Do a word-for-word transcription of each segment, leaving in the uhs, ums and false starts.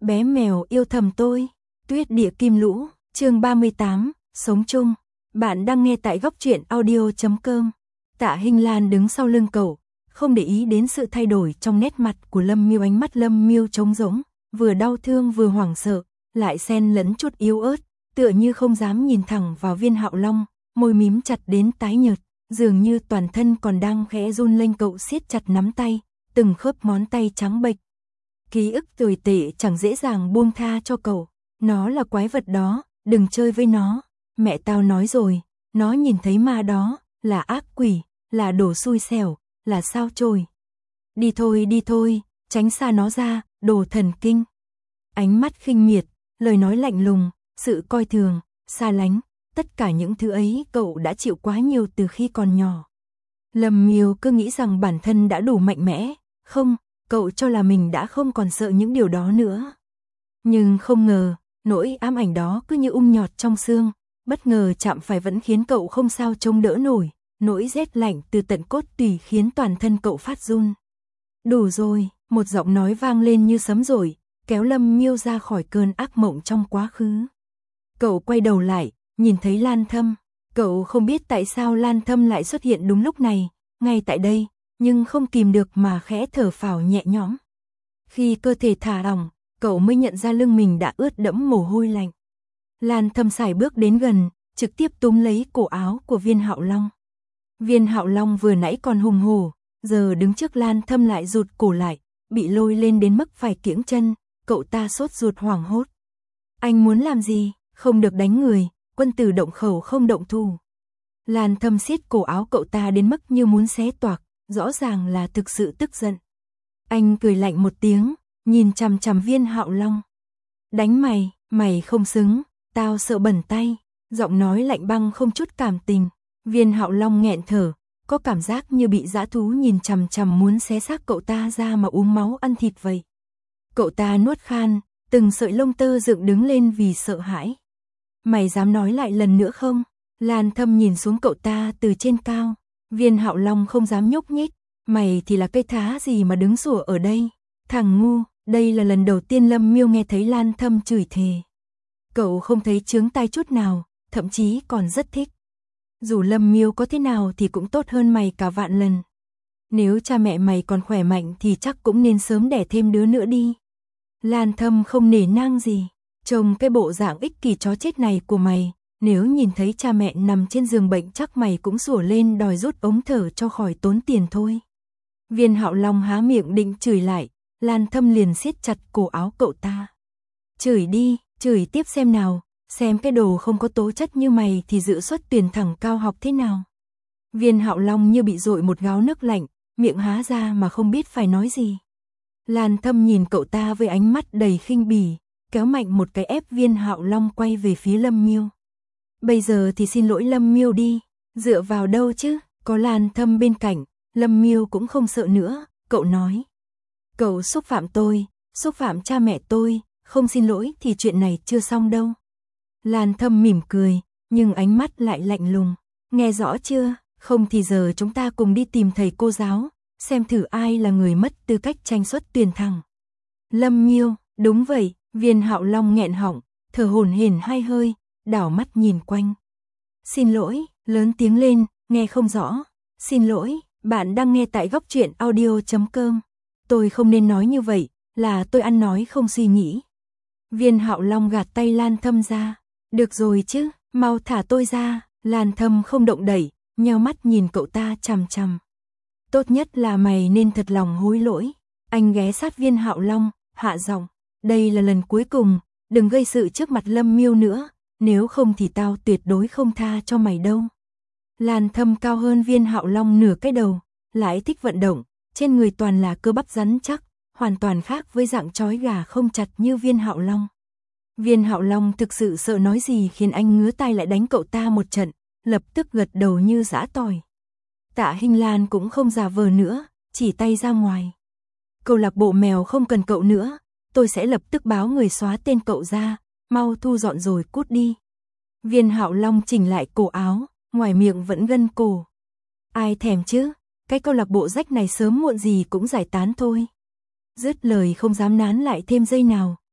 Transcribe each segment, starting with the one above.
Bé mèo yêu thầm tôi. Tuyết địa kim lũ, chương ba mươi tám, sống chung. Bạn đang nghe tại góc truyện audio chấm com. Tạ Hinh Lan đứng sau lưng cậu, không để ý đến sự thay đổi trong nét mặt của Lâm Miêu. Ánh mắt Lâm Miêu trống rỗng, vừa đau thương vừa hoảng sợ, lại xen lẫn chút yếu ớt, tựa như không dám nhìn thẳng vào Viên Hạo Long, môi mím chặt đến tái nhợt, dường như toàn thân còn đang khẽ run lên. Cậu siết chặt nắm tay, từng khớp ngón tay trắng bệch. Ký ức tồi tệ chẳng dễ dàng buông tha cho cậu. Nó là quái vật đó, đừng chơi với nó. Mẹ tao nói rồi, nó nhìn thấy ma đó, là ác quỷ, là đồ xui xẻo, là sao chổi. Đi thôi đi thôi, tránh xa nó ra, đồ thần kinh. Ánh mắt khinh miệt, lời nói lạnh lùng, sự coi thường, xa lánh, tất cả những thứ ấy cậu đã chịu quá nhiều từ khi còn nhỏ. Lâm Miêu cứ nghĩ rằng bản thân đã đủ mạnh mẽ, không, cậu cho là mình đã không còn sợ những điều đó nữa. Nhưng không ngờ, nỗi ám ảnh đó cứ như ung nhọt trong xương, bất ngờ chạm phải vẫn khiến cậu không sao chống đỡ nổi, nỗi rét lạnh từ tận cốt tủy khiến toàn thân cậu phát run. Đủ rồi, một giọng nói vang lên như sấm rội, kéo Lâm Miêu ra khỏi cơn ác mộng trong quá khứ. Cậu quay đầu lại, nhìn thấy Lan Thâm. Cậu không biết tại sao Lan Thâm lại xuất hiện đúng lúc này, ngay tại đây, nhưng không kìm được mà khẽ thở phào nhẹ nhõm. Khi cơ thể thả lỏng, cậu mới nhận ra lưng mình đã ướt đẫm mồ hôi lạnh. Lan Thâm sải bước đến gần, trực tiếp túm lấy cổ áo của Viên Hạo Long. Viên Hạo Long vừa nãy còn hùng hổ, giờ đứng trước Lan Thâm lại rụt cổ lại, bị lôi lên đến mức phải kiễng chân, cậu ta sốt ruột hoảng hốt. Anh muốn làm gì? Không được đánh người, quân tử động khẩu không động thủ. Lan Thâm siết cổ áo cậu ta đến mức như muốn xé toạc, rõ ràng là thực sự tức giận. Anh cười lạnh một tiếng, nhìn chằm chằm Viên Hạo Long. Đánh mày, mày không xứng, tao sợ bẩn tay. Giọng nói lạnh băng không chút cảm tình. Viên Hạo Long nghẹn thở, có cảm giác như bị dã thú nhìn chằm chằm muốn xé xác cậu ta ra mà uống máu ăn thịt vậy. Cậu ta nuốt khan, từng sợi lông tơ dựng đứng lên vì sợ hãi. Mày dám nói lại lần nữa không? Lan Thâm nhìn xuống cậu ta từ trên cao. Viên Hạo Long không dám nhúc nhích. Mày thì là cây thá gì mà đứng sủa ở đây? Thằng ngu, đây là lần đầu tiên Lâm Miêu nghe thấy Lan Thâm chửi thề. Cậu không thấy chướng tai chút nào, thậm chí còn rất thích. Dù Lâm Miêu có thế nào thì cũng tốt hơn mày cả vạn lần. Nếu cha mẹ mày còn khỏe mạnh thì chắc cũng nên sớm đẻ thêm đứa nữa đi. Lan Thâm không nể nang gì. Trông cái bộ dạng ích kỷ chó chết này của mày, nếu nhìn thấy cha mẹ nằm trên giường bệnh chắc mày cũng sủa lên đòi rút ống thở cho khỏi tốn tiền thôi. Viên Hạo Long há miệng định chửi lại, Lan Thâm liền siết chặt cổ áo cậu ta. Chửi đi, chửi tiếp xem nào, xem cái đồ không có tố chất như mày thì dự xuất tuyển thẳng cao học thế nào. Viên Hạo Long như bị dội một gáo nước lạnh, miệng há ra mà không biết phải nói gì. Lan Thâm nhìn cậu ta với ánh mắt đầy khinh bỉ, kéo mạnh một cái ép Viên Hạo Long quay về phía Lâm Miêu. Bây giờ thì xin lỗi Lâm Miêu đi, dựa vào đâu chứ, có Lan Thâm bên cạnh, Lâm Miêu cũng không sợ nữa, cậu nói. Cậu xúc phạm tôi, xúc phạm cha mẹ tôi, không xin lỗi thì chuyện này chưa xong đâu. Lan Thâm mỉm cười, nhưng ánh mắt lại lạnh lùng. Nghe rõ chưa, không thì giờ chúng ta cùng đi tìm thầy cô giáo, xem thử ai là người mất tư cách tranh suất tuyển thẳng. Lâm Miêu, đúng vậy. Viên Hạo Long nghẹn họng, thở hổn hển hai hơi, đảo mắt nhìn quanh. Xin lỗi, lớn tiếng lên, nghe không rõ. Xin lỗi, bạn đang nghe tại góc truyện audio chấm com. Tôi không nên nói như vậy, là tôi ăn nói không suy nghĩ. Viên Hạo Long gạt tay Lan Thâm ra. Được rồi chứ, mau thả tôi ra. Lan Thâm không động đậy, nheo mắt nhìn cậu ta chằm chằm. Tốt nhất là mày nên thật lòng hối lỗi. Anh ghé sát Viên Hạo Long, hạ giọng. Đây là lần cuối cùng, đừng gây sự trước mặt Lâm Miêu nữa, nếu không thì tao tuyệt đối không tha cho mày đâu. Lan Thâm cao hơn Viên Hạo Long nửa cái đầu, lại thích vận động, trên người toàn là cơ bắp rắn chắc, hoàn toàn khác với dạng trói gà không chặt như Viên Hạo Long. Viên Hạo Long thực sự sợ nói gì khiến anh ngứa tai lại đánh cậu ta một trận, lập tức gật đầu như giã tỏi. Tạ Hinh Lan cũng không giả vờ nữa, chỉ tay ra ngoài. Câu lạc bộ mèo không cần cậu nữa. Tôi sẽ lập tức báo người xóa tên cậu ra, mau thu dọn rồi cút đi. Viên Hạo Long chỉnh lại cổ áo, ngoài miệng vẫn gân cổ. Ai thèm chứ, cái câu lạc bộ rách này sớm muộn gì cũng giải tán thôi. Dứt lời không dám nán lại thêm giây nào,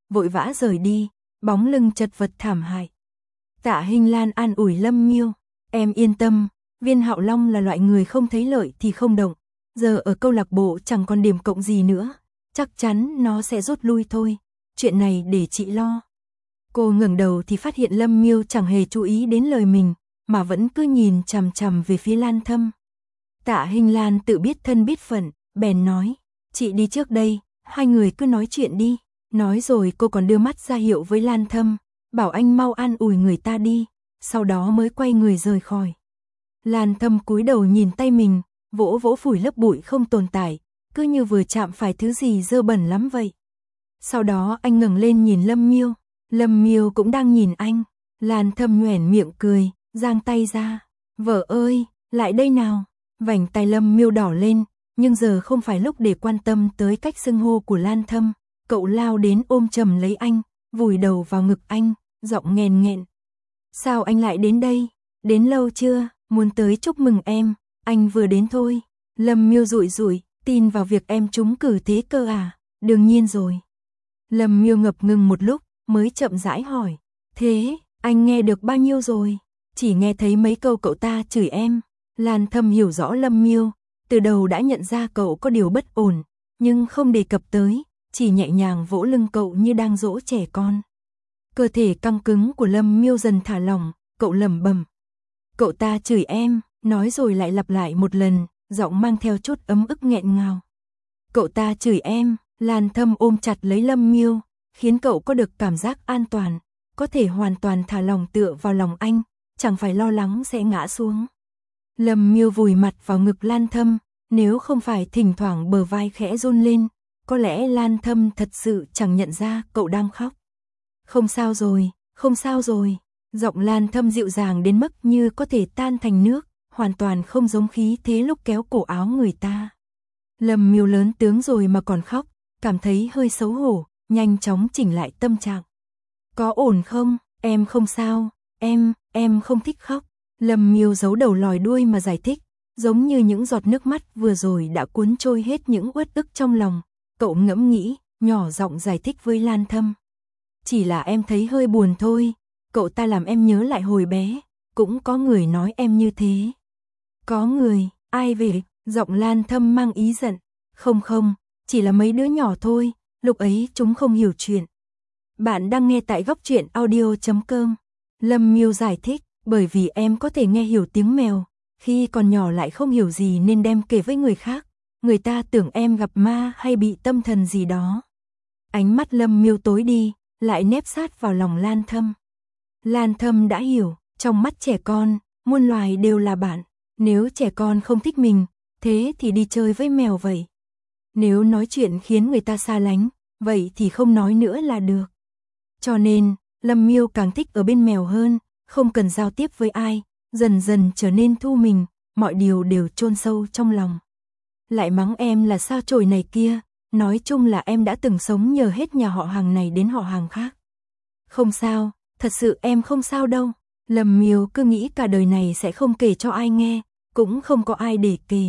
vội vã rời đi, bóng lưng chật vật thảm hại. Tạ Hinh Lan an ủi Lâm Miêu, em yên tâm, Viên Hạo Long là loại người không thấy lợi thì không động, giờ ở câu lạc bộ chẳng còn điểm cộng gì nữa, chắc chắn nó sẽ rút lui thôi, chuyện này để chị lo. Cô ngẩng đầu thì phát hiện Lâm Miêu chẳng hề chú ý đến lời mình, mà vẫn cứ nhìn chằm chằm về phía Lan Thâm. Tạ Hinh Lan tự biết thân biết phận, bèn nói, chị đi trước đây, hai người cứ nói chuyện đi. Nói rồi cô còn đưa mắt ra hiệu với Lan Thâm, bảo anh mau an ủi người ta đi, sau đó mới quay người rời khỏi. Lan Thâm cúi đầu nhìn tay mình, vỗ vỗ phủi lớp bụi không tồn tại, cứ như vừa chạm phải thứ gì dơ bẩn lắm vậy. Sau đó anh ngẩng lên nhìn Lâm Miêu, Lâm Miêu cũng đang nhìn anh. Lan Thâm nhoẻn miệng cười, giang tay ra, vợ ơi, lại đây nào. Vành tay Lâm Miêu đỏ lên, nhưng giờ không phải lúc để quan tâm tới cách xưng hô của Lan Thâm. Cậu lao đến ôm chầm lấy anh, vùi đầu vào ngực anh, giọng nghẹn nghẹn. Sao anh lại đến đây? Đến lâu chưa? Muốn tới chúc mừng em, anh vừa đến thôi. Lâm Miêu rủi rủi, tin vào việc em trúng cử thế cơ à? Đương nhiên rồi. Lâm Miêu ngập ngừng một lúc, mới chậm rãi hỏi. Thế, anh nghe được bao nhiêu rồi? Chỉ nghe thấy mấy câu cậu ta chửi em. Lan Thâm hiểu rõ Lâm Miêu, từ đầu đã nhận ra cậu có điều bất ổn, nhưng không đề cập tới, chỉ nhẹ nhàng vỗ lưng cậu như đang dỗ trẻ con. Cơ thể căng cứng của Lâm Miêu dần thả lỏng, cậu lẩm bẩm. Cậu ta chửi em, nói rồi lại lặp lại một lần, giọng mang theo chút ấm ức nghẹn ngào. Cậu ta chửi em, Lan Thâm ôm chặt lấy Lâm Miêu, khiến cậu có được cảm giác an toàn, có thể hoàn toàn thả lòng tựa vào lòng anh, chẳng phải lo lắng sẽ ngã xuống. Lâm Miêu vùi mặt vào ngực Lan Thâm, nếu không phải thỉnh thoảng bờ vai khẽ run lên, có lẽ Lan Thâm thật sự chẳng nhận ra cậu đang khóc. Không sao rồi, không sao rồi. Giọng Lan Thâm dịu dàng đến mức như có thể tan thành nước, hoàn toàn không giống khí thế lúc kéo cổ áo người ta. Lâm Miêu lớn tướng rồi mà còn khóc, cảm thấy hơi xấu hổ, nhanh chóng chỉnh lại tâm trạng. Có ổn không? Em không sao, em, em không thích khóc. Lâm Miêu giấu đầu lòi đuôi mà giải thích, giống như những giọt nước mắt vừa rồi đã cuốn trôi hết những uất ức trong lòng. Cậu ngẫm nghĩ, nhỏ giọng giải thích với Lan Thâm. Chỉ là em thấy hơi buồn thôi, cậu ta làm em nhớ lại hồi bé, cũng có người nói em như thế. Có người, ai về? Giọng Lan Thâm mang ý giận. Không không, chỉ là mấy đứa nhỏ thôi, lúc ấy chúng không hiểu chuyện. Bạn đang nghe tại góc truyện audio chấm com. Lâm Miêu giải thích, bởi vì em có thể nghe hiểu tiếng mèo, khi còn nhỏ lại không hiểu gì nên đem kể với người khác. Người ta tưởng em gặp ma hay bị tâm thần gì đó. Ánh mắt Lâm Miêu tối đi, lại nép sát vào lòng Lan Thâm. Lan Thâm đã hiểu, trong mắt trẻ con, muôn loài đều là bạn. Nếu trẻ con không thích mình, thế thì đi chơi với mèo vậy. Nếu nói chuyện khiến người ta xa lánh, vậy thì không nói nữa là được. Cho nên, Lâm Miêu càng thích ở bên mèo hơn, không cần giao tiếp với ai, dần dần trở nên thu mình, mọi điều đều chôn sâu trong lòng. Lại mắng em là sao chổi này kia, nói chung là em đã từng sống nhờ hết nhà họ hàng này đến họ hàng khác. Không sao, thật sự em không sao đâu. Lâm Miêu cứ nghĩ cả đời này sẽ không kể cho ai nghe, cũng không có ai để kể.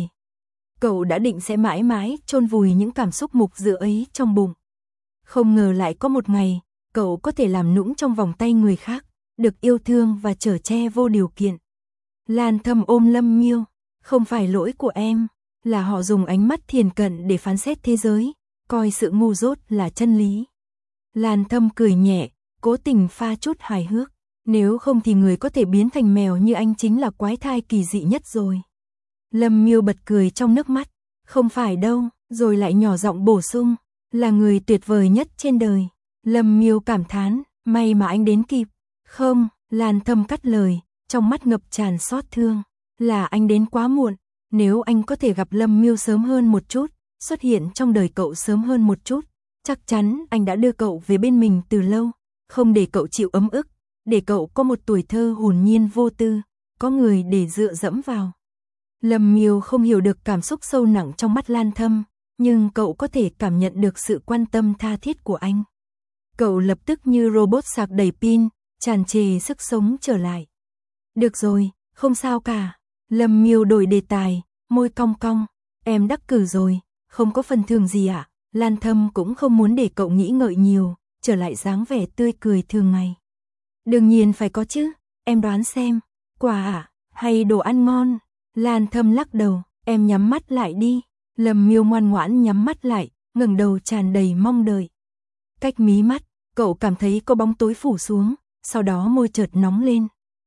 Cậu đã định sẽ mãi mãi chôn vùi những cảm xúc mục dựa ấy trong bụng. Không ngờ lại có một ngày, cậu có thể làm nũng trong vòng tay người khác, được yêu thương và chở che vô điều kiện. Lan Thâm ôm Lâm Miêu, không phải lỗi của em, là họ dùng ánh mắt thiền cận để phán xét thế giới, coi sự ngu dốt là chân lý. Lan Thâm cười nhẹ, cố tình pha chút hài hước, nếu không thì người có thể biến thành mèo như anh chính là quái thai kỳ dị nhất rồi. Lâm Miêu bật cười trong nước mắt, không phải đâu, rồi lại nhỏ giọng bổ sung, là người tuyệt vời nhất trên đời. Lâm Miêu cảm thán, may mà anh đến kịp. Không, Lan Thâm cắt lời, trong mắt ngập tràn xót thương, là anh đến quá muộn. Nếu anh có thể gặp Lâm Miêu sớm hơn một chút, xuất hiện trong đời cậu sớm hơn một chút, chắc chắn anh đã đưa cậu về bên mình từ lâu, không để cậu chịu ấm ức, để cậu có một tuổi thơ hồn nhiên vô tư, có người để dựa dẫm vào. Lâm Miêu không hiểu được cảm xúc sâu nặng trong mắt Lan Thâm, nhưng cậu có thể cảm nhận được sự quan tâm tha thiết của anh. Cậu lập tức như robot sạc đầy pin, tràn trề sức sống trở lại. Được rồi, không sao cả. Lâm Miêu đổi đề tài, môi cong cong. Em đắc cử rồi, không có phần thưởng gì ạ. À? Lan Thâm cũng không muốn để cậu nghĩ ngợi nhiều, trở lại dáng vẻ tươi cười thường ngày. Đương nhiên phải có chứ, em đoán xem, quà à, hay đồ ăn ngon? Lan Thâm lắc đầu, em nhắm mắt lại đi. Lâm Miêu ngoan ngoãn nhắm mắt lại, ngẩng đầu tràn đầy mong đợi. Cách mí mắt, cậu cảm thấy có bóng tối phủ xuống, sau đó môi chợt nóng lên.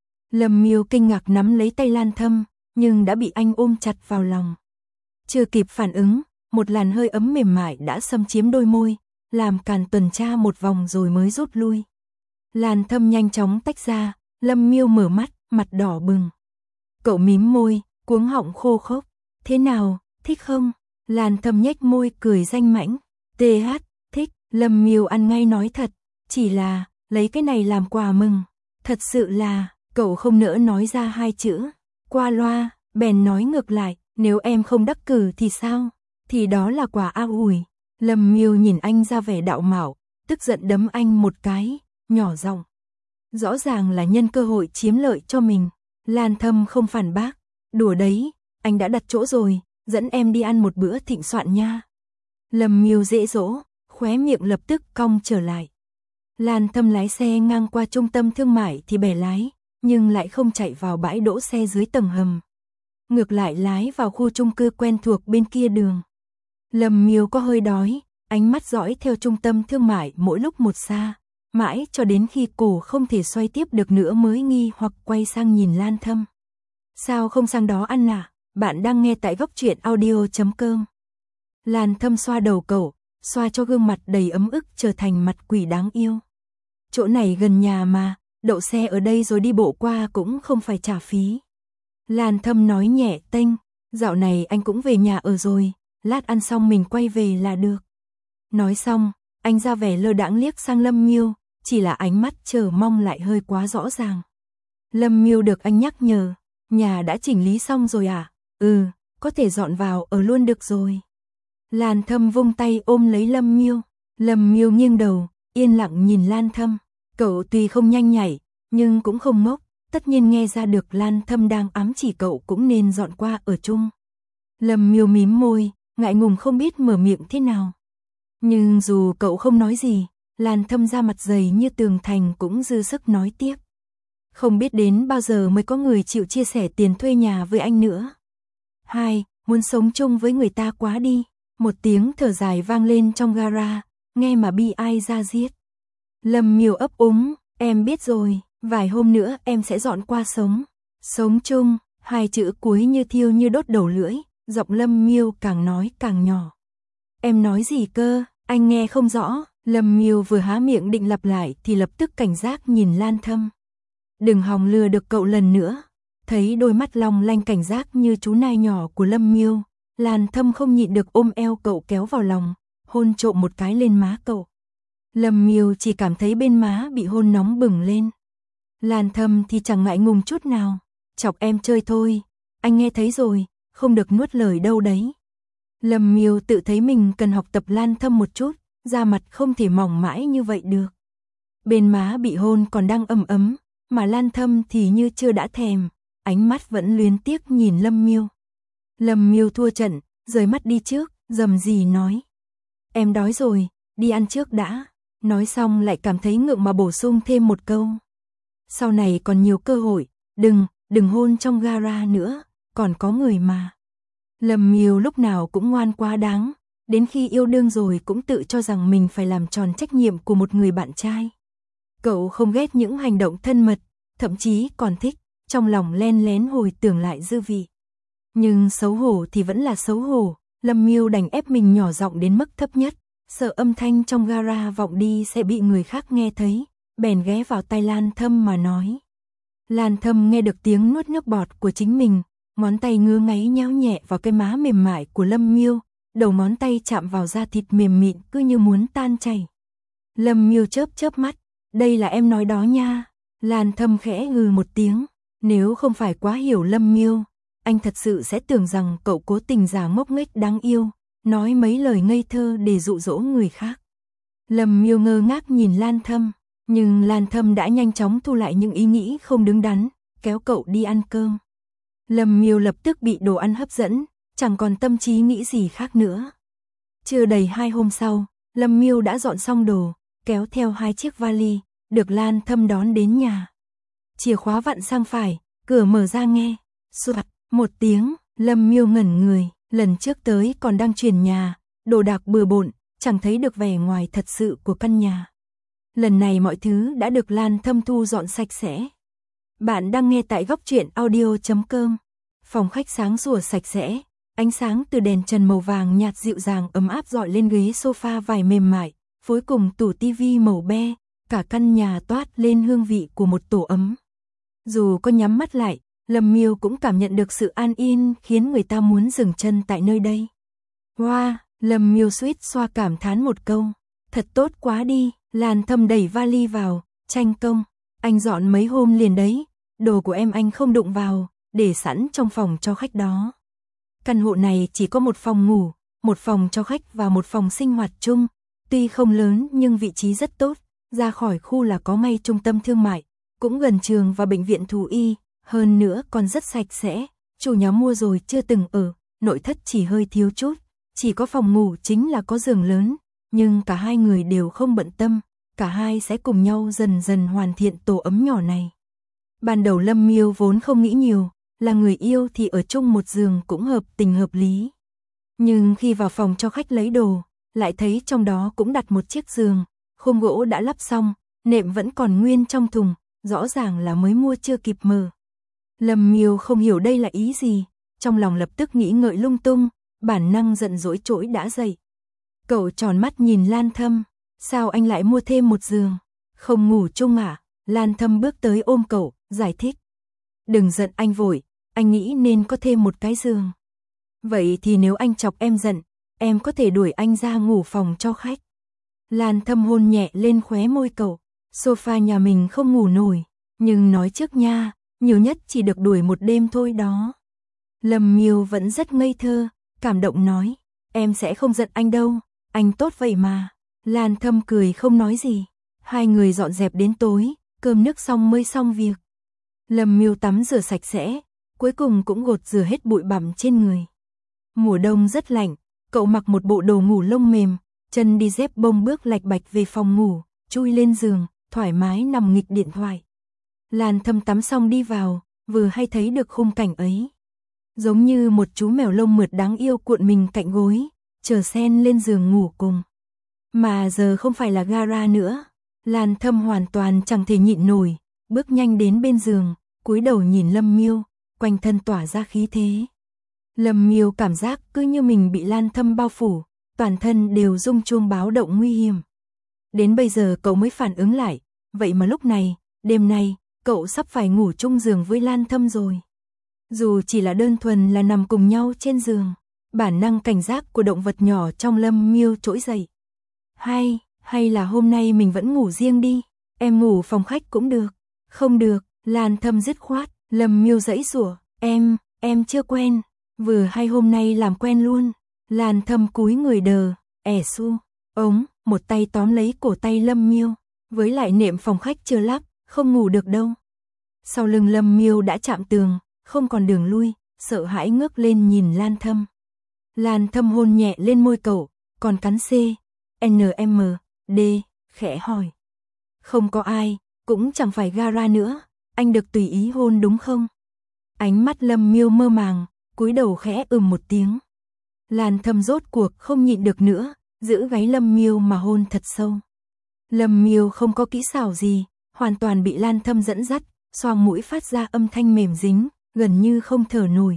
Lâm Miêu kinh ngạc nắm lấy tay Lan Thâm, nhưng đã bị anh ôm chặt vào lòng. Chưa kịp phản ứng, một làn hơi ấm mềm mại đã xâm chiếm đôi môi, làm Càn tuần tra một vòng rồi mới rút lui. Lan Thâm nhanh chóng tách ra, Lâm Miêu mở mắt, mặt đỏ bừng. Cậu mím môi, cuống họng khô khốc. Thế nào, thích không? Lan Thâm nhếch môi cười danh mãnh. tê hát, thích. Lâm Miêu ăn ngay nói thật, chỉ là, lấy cái này làm quà mừng. Thật sự là, cậu không nỡ nói ra hai chữ. Qua loa, bèn nói ngược lại, nếu em không đắc cử thì sao? Thì đó là quà an ủi. Lâm Miêu nhìn anh ra vẻ đạo mạo, tức giận đấm anh một cái, nhỏ giọng. Rõ ràng là nhân cơ hội chiếm lợi cho mình. Lan Thâm không phản bác. Đùa đấy, anh đã đặt chỗ rồi, dẫn em đi ăn một bữa thịnh soạn nha. Lâm Miêu dễ dỗ, khóe miệng lập tức cong trở lại. Lan Thâm lái xe ngang qua trung tâm thương mại thì bẻ lái, nhưng lại không chạy vào bãi đỗ xe dưới tầng hầm. Ngược lại lái vào khu chung cư quen thuộc bên kia đường. Lâm Miêu có hơi đói, ánh mắt dõi theo trung tâm thương mại mỗi lúc một xa, mãi cho đến khi cổ không thể xoay tiếp được nữa mới nghi hoặc quay sang nhìn Lan Thâm. Sao không sang đó ăn à? Bạn đang nghe tại góc truyện audio chấm com. Lan Thâm xoa đầu cậu, xoa cho gương mặt đầy ấm ức trở thành mặt quỷ đáng yêu. Chỗ này gần nhà mà, đậu xe ở đây rồi đi bộ qua cũng không phải trả phí. Lan Thâm nói nhẹ tênh, dạo này anh cũng về nhà ở rồi, lát ăn xong mình quay về là được. Nói xong, anh ra vẻ lơ đãng liếc sang Lâm Miêu, chỉ là ánh mắt chờ mong lại hơi quá rõ ràng. Lâm Miêu được anh nhắc nhở, nhà đã chỉnh lý xong rồi à? Ừ, có thể dọn vào ở luôn được rồi. Lan Thâm vung tay ôm lấy Lâm Miêu. Lâm Miêu nghiêng đầu, yên lặng nhìn Lan Thâm. Cậu tuy không nhanh nhảy, nhưng cũng không ngốc, tất nhiên nghe ra được Lan Thâm đang ám chỉ cậu cũng nên dọn qua ở chung. Lâm Miêu mím môi, ngại ngùng không biết mở miệng thế nào. Nhưng dù cậu không nói gì, Lan Thâm ra mặt dày như tường thành cũng dư sức nói tiếp. Không biết đến bao giờ mới có người chịu chia sẻ tiền thuê nhà với anh nữa. Hai, muốn sống chung với người ta quá đi. Một tiếng thở dài vang lên trong gara, nghe mà bi ai ra giết. Lâm Miêu ấp úng, em biết rồi, vài hôm nữa em sẽ dọn qua sống. Sống chung, hai chữ cuối như thiêu như đốt đầu lưỡi, giọng Lâm Miêu càng nói càng nhỏ. Em nói gì cơ, anh nghe không rõ. Lâm Miêu vừa há miệng định lặp lại thì lập tức cảnh giác nhìn Lan Thâm. Đừng hòng lừa được cậu lần nữa. Thấy đôi mắt long lanh cảnh giác như chú nai nhỏ của Lâm Miêu, Lan Thâm không nhịn được ôm eo cậu kéo vào lòng, hôn trộm một cái lên má cậu. Lâm Miêu chỉ cảm thấy bên má bị hôn nóng bừng lên. Lan Thâm thì chẳng ngại ngùng chút nào, chọc em chơi thôi, anh nghe thấy rồi, không được nuốt lời đâu đấy. Lâm Miêu tự thấy mình cần học tập Lan Thâm một chút, da mặt không thể mỏng mãi như vậy được. Bên má bị hôn còn đang ấm ấm, mà Lan Thâm thì như chưa đã thèm, ánh mắt vẫn luyến tiếc nhìn Lâm Miêu. Lâm Miêu thua trận, rời mắt đi trước, rầm rì nói. Em đói rồi, đi ăn trước đã. Nói xong lại cảm thấy ngượng mà bổ sung thêm một câu. Sau này còn nhiều cơ hội, đừng, đừng hôn trong gara nữa, còn có người mà. Lâm Miêu lúc nào cũng ngoan quá đáng, đến khi yêu đương rồi cũng tự cho rằng mình phải làm tròn trách nhiệm của một người bạn trai. Cậu không ghét những hành động thân mật, thậm chí còn thích, trong lòng len lén hồi tưởng lại dư vị. Nhưng xấu hổ thì vẫn là xấu hổ, Lâm Miêu đành ép mình nhỏ giọng đến mức thấp nhất, sợ âm thanh trong gara vọng đi sẽ bị người khác nghe thấy, bèn ghé vào tai Lan Thâm mà nói. Lan Thâm nghe được tiếng nuốt nước bọt của chính mình, ngón tay ngứa ngáy nhéo nhẹ vào cái má mềm mại của Lâm Miêu, đầu ngón tay chạm vào da thịt mềm mịn cứ như muốn tan chảy. Lâm Miêu chớp chớp mắt, đây là em nói đó nha. Lan Thâm khẽ ngừ một tiếng, nếu không phải quá hiểu Lâm Miêu, anh thật sự sẽ tưởng rằng cậu cố tình giả ngốc nghếch đáng yêu, nói mấy lời ngây thơ để dụ dỗ người khác. Lâm Miêu ngơ ngác nhìn Lan Thâm, nhưng Lan Thâm đã nhanh chóng thu lại những ý nghĩ không đứng đắn, kéo cậu đi ăn cơm. Lâm Miêu lập tức bị đồ ăn hấp dẫn, chẳng còn tâm trí nghĩ gì khác nữa. Chưa đầy hai hôm sau, Lâm Miêu đã dọn xong đồ, kéo theo hai chiếc vali, được Lan Thâm đón đến nhà. Chìa khóa vặn sang phải, cửa mở ra nghe, soạt, một tiếng, Lâm Miêu ngẩn người, lần trước tới còn đang chuyển nhà, đồ đạc bừa bộn, chẳng thấy được vẻ ngoài thật sự của căn nhà. Lần này mọi thứ đã được Lan Thâm thu dọn sạch sẽ. Bạn đang nghe tại góc truyện audio chấm com. Phòng khách sáng sủa sạch sẽ, ánh sáng từ đèn trần màu vàng nhạt dịu dàng ấm áp rọi lên ghế sofa vải mềm mại, phối cùng tủ tivi màu be, cả căn nhà toát lên hương vị của một tổ ấm. Dù có nhắm mắt lại, Lâm Miêu cũng cảm nhận được sự an yên khiến người ta muốn dừng chân tại nơi đây. Wow, Lâm Miêu suýt xoa cảm thán một câu, thật tốt quá đi. Lan Thâm đẩy vali vào, tranh công, anh dọn mấy hôm liền đấy, đồ của em anh không đụng vào, để sẵn trong phòng cho khách đó. Căn hộ này chỉ có một phòng ngủ, một phòng cho khách và một phòng sinh hoạt chung, tuy không lớn nhưng vị trí rất tốt, ra khỏi khu là có ngay trung tâm thương mại, cũng gần trường và bệnh viện thú y, hơn nữa còn rất sạch sẽ, chủ nhà mua rồi chưa từng ở, nội thất chỉ hơi thiếu chút, chỉ có phòng ngủ chính là có giường lớn. Nhưng cả hai người đều không bận tâm, cả hai sẽ cùng nhau dần dần hoàn thiện tổ ấm nhỏ này. Ban đầu Lâm Miêu vốn không nghĩ nhiều, là người yêu thì ở chung một giường cũng hợp tình hợp lý. Nhưng khi vào phòng cho khách lấy đồ, lại thấy trong đó cũng đặt một chiếc giường, khung gỗ đã lắp xong, nệm vẫn còn nguyên trong thùng, rõ ràng là mới mua chưa kịp mở. Lâm Miêu không hiểu đây là ý gì, trong lòng lập tức nghĩ ngợi lung tung, bản năng giận dỗi trỗi đã dậy. Cậu tròn mắt nhìn Lan Thâm, sao anh lại mua thêm một giường? Không ngủ chung à? Lan Thâm bước tới ôm cậu, giải thích. Đừng giận anh vội, anh nghĩ nên có thêm một cái giường. Vậy thì nếu anh chọc em giận, em có thể đuổi anh ra ngủ phòng cho khách. Lan Thâm hôn nhẹ lên khóe môi cậu, sofa nhà mình không ngủ nổi, nhưng nói trước nha, nhiều nhất chỉ được đuổi một đêm thôi đó. Lâm Miêu vẫn rất ngây thơ, cảm động nói, em sẽ không giận anh đâu. Anh tốt vậy mà. Lan Thâm cười không nói gì. Hai người dọn dẹp đến tối, cơm nước xong mới xong việc. Lâm Miêu tắm rửa sạch sẽ, cuối cùng cũng gột rửa hết bụi bặm trên người. Mùa đông rất lạnh, cậu mặc một bộ đồ ngủ lông mềm, chân đi dép bông bước lạch bạch về phòng ngủ, chui lên giường, thoải mái nằm nghịch điện thoại. Lan Thâm tắm xong đi vào, vừa hay thấy được khung cảnh ấy. Giống như một chú mèo lông mượt đáng yêu cuộn mình cạnh gối, chờ xen lên giường ngủ cùng. Mà giờ không phải là gara nữa, Lan Thâm hoàn toàn chẳng thể nhịn nổi, bước nhanh đến bên giường, cúi đầu nhìn Lâm Miêu, quanh thân tỏa ra khí thế. Lâm Miêu cảm giác cứ như mình bị Lan Thâm bao phủ, toàn thân đều rung chuông báo động nguy hiểm. Đến bây giờ cậu mới phản ứng lại, vậy mà lúc này, đêm nay, cậu sắp phải ngủ chung giường với Lan Thâm rồi. Dù chỉ là đơn thuần là nằm cùng nhau trên giường, bản năng cảnh giác của động vật nhỏ trong Lâm Miêu trỗi dậy. Hay, hay là hôm nay mình vẫn ngủ riêng đi, em ngủ phòng khách cũng được. Không được, Lan Thâm dứt khoát, Lâm Miêu giãy giụa, em, em chưa quen, vừa hay hôm nay làm quen luôn. Lan Thâm cúi người đờ, ẻ su, ống, một tay tóm lấy cổ tay Lâm Miêu, với lại nệm phòng khách chưa lắp, không ngủ được đâu. Sau lưng Lâm Miêu đã chạm tường, không còn đường lui, sợ hãi ngước lên nhìn Lan Thâm. Lan Thâm hôn nhẹ lên môi cậu, còn cắn C, N M, D, khẽ hỏi. Không có ai, cũng chẳng phải gara nữa, anh được tùy ý hôn đúng không? Ánh mắt Lâm Miêu mơ màng, cúi đầu khẽ ừm một tiếng. Lan Thâm rốt cuộc không nhịn được nữa, giữ gáy Lâm Miêu mà hôn thật sâu. Lâm Miêu không có kỹ xảo gì, hoàn toàn bị Lan Thâm dẫn dắt, xoang mũi phát ra âm thanh mềm dính, gần như không thở nổi.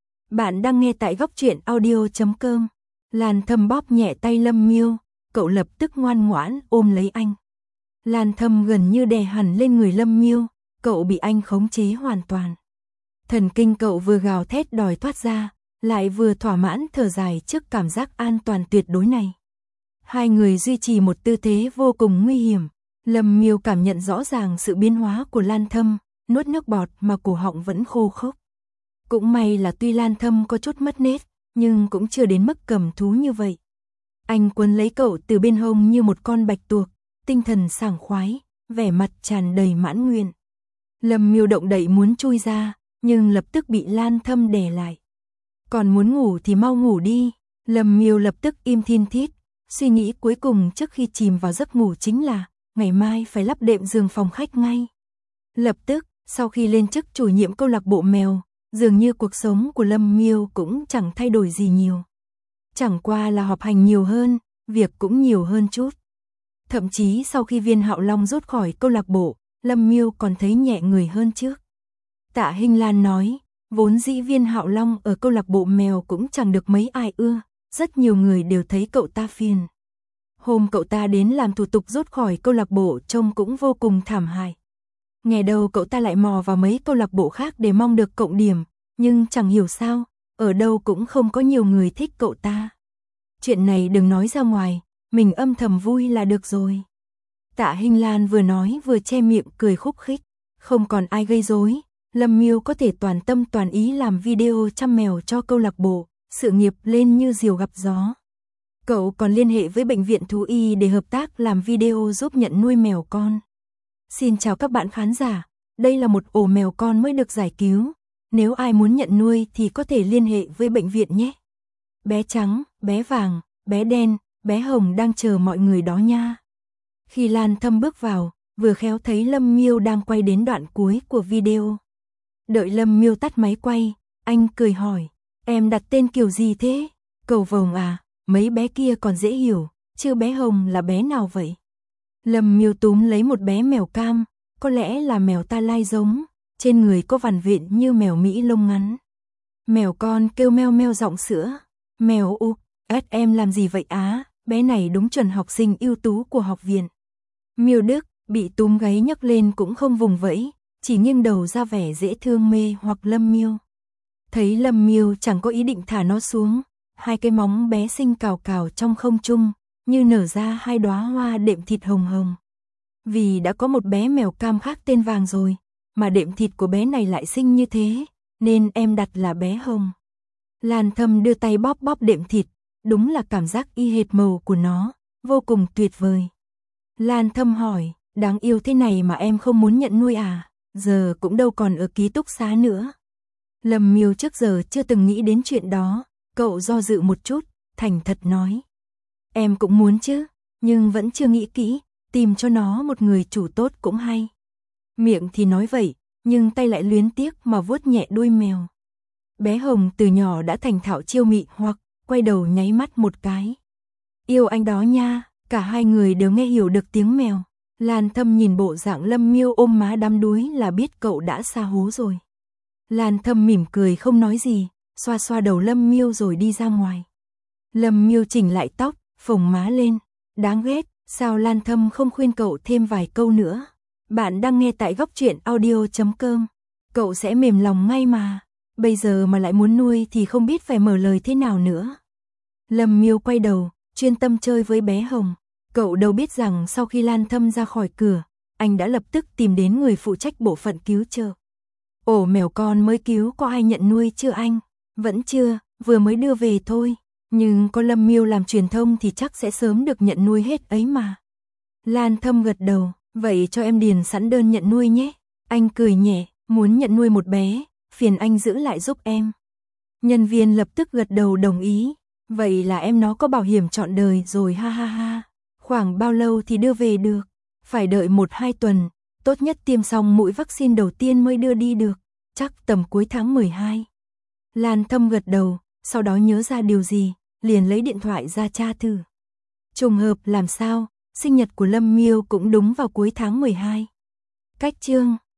Bạn đang nghe tại góc truyện audio chấm com. Lan Thâm bóp nhẹ tay Lâm Miêu, cậu lập tức ngoan ngoãn ôm lấy anh. Lan Thâm gần như đè hẳn lên người Lâm Miêu, cậu bị anh khống chế hoàn toàn. Thần kinh cậu vừa gào thét đòi thoát ra, lại vừa thỏa mãn thở dài trước cảm giác an toàn tuyệt đối này. Hai người duy trì một tư thế vô cùng nguy hiểm. Lâm Miêu cảm nhận rõ ràng sự biến hóa của Lan Thâm, nuốt nước bọt mà cổ họng vẫn khô khốc. Cũng may là tuy Lan Thâm có chút mất nết, nhưng cũng chưa đến mức cầm thú như vậy. Anh quấn lấy cậu từ bên hông như một con bạch tuộc, tinh thần sảng khoái, vẻ mặt tràn đầy mãn nguyện. Lâm Miêu động đậy muốn chui ra, nhưng lập tức bị Lan Thâm đè lại. Còn muốn ngủ thì mau ngủ đi. Lâm Miêu lập tức im thin thít, Suy nghĩ cuối cùng trước khi chìm vào giấc ngủ chính là, ngày mai phải lắp đệm giường phòng khách ngay. Lập tức, sau khi lên chức chủ nhiệm câu lạc bộ mèo, dường như cuộc sống của Lâm Miêu cũng chẳng thay đổi gì nhiều. Chẳng qua là họp hành nhiều hơn, việc cũng nhiều hơn chút. Thậm chí sau khi Viên Hạo Long rút khỏi câu lạc bộ, Lâm Miêu còn thấy nhẹ người hơn trước. Tạ Hinh Lan nói, vốn dĩ Viên Hạo Long ở câu lạc bộ mèo cũng chẳng được mấy ai ưa, rất nhiều người đều thấy cậu ta phiền. Hôm cậu ta đến làm thủ tục rút khỏi câu lạc bộ trông cũng vô cùng thảm hại. Nghe đâu cậu ta lại mò vào mấy câu lạc bộ khác để mong được cộng điểm, nhưng chẳng hiểu sao, ở đâu cũng không có nhiều người thích cậu ta. Chuyện này đừng nói ra ngoài, mình âm thầm vui là được rồi. Tạ Hinh Lan vừa nói vừa che miệng cười khúc khích, không còn ai gây rối, Lâm Miêu có thể toàn tâm toàn ý làm video chăm mèo cho câu lạc bộ, sự nghiệp lên như diều gặp gió. Cậu còn liên hệ với bệnh viện thú y để hợp tác làm video giúp nhận nuôi mèo con. Xin chào các bạn khán giả, đây là một ổ mèo con mới được giải cứu. Nếu ai muốn nhận nuôi thì có thể liên hệ với bệnh viện nhé. Bé trắng, bé vàng, bé đen, bé hồng đang chờ mọi người đó nha. Khi Lan Thâm bước vào, vừa khéo thấy Lâm Miêu đang quay đến đoạn cuối của video. Đợi Lâm Miêu tắt máy quay, anh cười hỏi, em đặt tên kiểu gì thế? Cầu vồng à, mấy bé kia còn dễ hiểu, chứ bé hồng là bé nào vậy? Lâm Miêu túm lấy một bé mèo cam, có lẽ là mèo ta lai giống, trên người có vằn vện như mèo Mỹ lông ngắn. Mèo con kêu meo meo giọng sữa, mèo u, ết em làm gì vậy á, bé này đúng chuẩn học sinh ưu tú của học viện. Miêu Đức bị túm gáy nhấc lên cũng không vùng vẫy, chỉ nghiêng đầu ra vẻ dễ thương mê hoặc Lâm Miêu. Thấy Lâm Miêu chẳng có ý định thả nó xuống, hai cái móng bé xinh cào cào trong không trung, như nở ra hai đóa hoa đệm thịt hồng hồng. Vì đã có một bé mèo cam khác tên Vàng rồi, mà đệm thịt của bé này lại xinh như thế, nên em đặt là bé Hồng. Lan Thâm đưa tay bóp bóp đệm thịt, đúng là cảm giác y hệt màu của nó, vô cùng tuyệt vời. Lan Thâm hỏi, đáng yêu thế này mà em không muốn nhận nuôi à, giờ cũng đâu còn ở ký túc xá nữa. Lâm Miêu trước giờ chưa từng nghĩ đến chuyện đó, cậu do dự một chút, thành thật nói. Em cũng muốn chứ, nhưng vẫn chưa nghĩ kỹ, tìm cho nó một người chủ tốt cũng hay. Miệng thì nói vậy, nhưng tay lại luyến tiếc mà vuốt nhẹ đuôi mèo. Bé Hồng từ nhỏ đã thành thạo chiêu mị hoặc quay đầu nháy mắt một cái. Yêu anh đó nha, cả hai người đều nghe hiểu được tiếng mèo. Lan Thâm nhìn bộ dạng Lâm Miêu ôm má đắm đuối là biết cậu đã xa hú rồi. Lan Thâm mỉm cười không nói gì, xoa xoa đầu Lâm Miêu rồi đi ra ngoài. Lâm Miêu chỉnh lại tóc, phồng má lên. Đáng ghét, sao Lan Thâm không khuyên cậu thêm vài câu nữa? Bạn đang nghe tại góc truyện audio chấm com. Cậu sẽ mềm lòng ngay mà. Bây giờ mà lại muốn nuôi thì không biết phải mở lời thế nào nữa. Lâm Miêu quay đầu, chuyên tâm chơi với bé Hồng. Cậu đâu biết rằng sau khi Lan Thâm ra khỏi cửa, anh đã lập tức tìm đến người phụ trách bộ phận cứu trợ. Ổ mèo con mới cứu có ai nhận nuôi chưa anh? Vẫn chưa, vừa mới đưa về thôi. Nhưng có Lâm Miêu làm truyền thông thì chắc sẽ sớm được nhận nuôi hết ấy mà. Lan Thâm gật đầu, vậy cho em điền sẵn đơn nhận nuôi nhé. Anh cười nhẹ, muốn nhận nuôi một bé, phiền anh giữ lại giúp em. Nhân viên lập tức gật đầu đồng ý, vậy là em nó có bảo hiểm trọn đời rồi ha ha ha. Khoảng bao lâu thì đưa về được? Phải đợi một hai tuần, tốt nhất tiêm xong mũi vaccine đầu tiên mới đưa đi được, chắc tầm cuối tháng mười hai. Lan Thâm gật đầu, sau đó nhớ ra điều gì, liền lấy điện thoại ra tra thử. Trùng hợp làm sao, sinh nhật của Lâm Miêu cũng đúng vào cuối tháng mười hai. Cách chương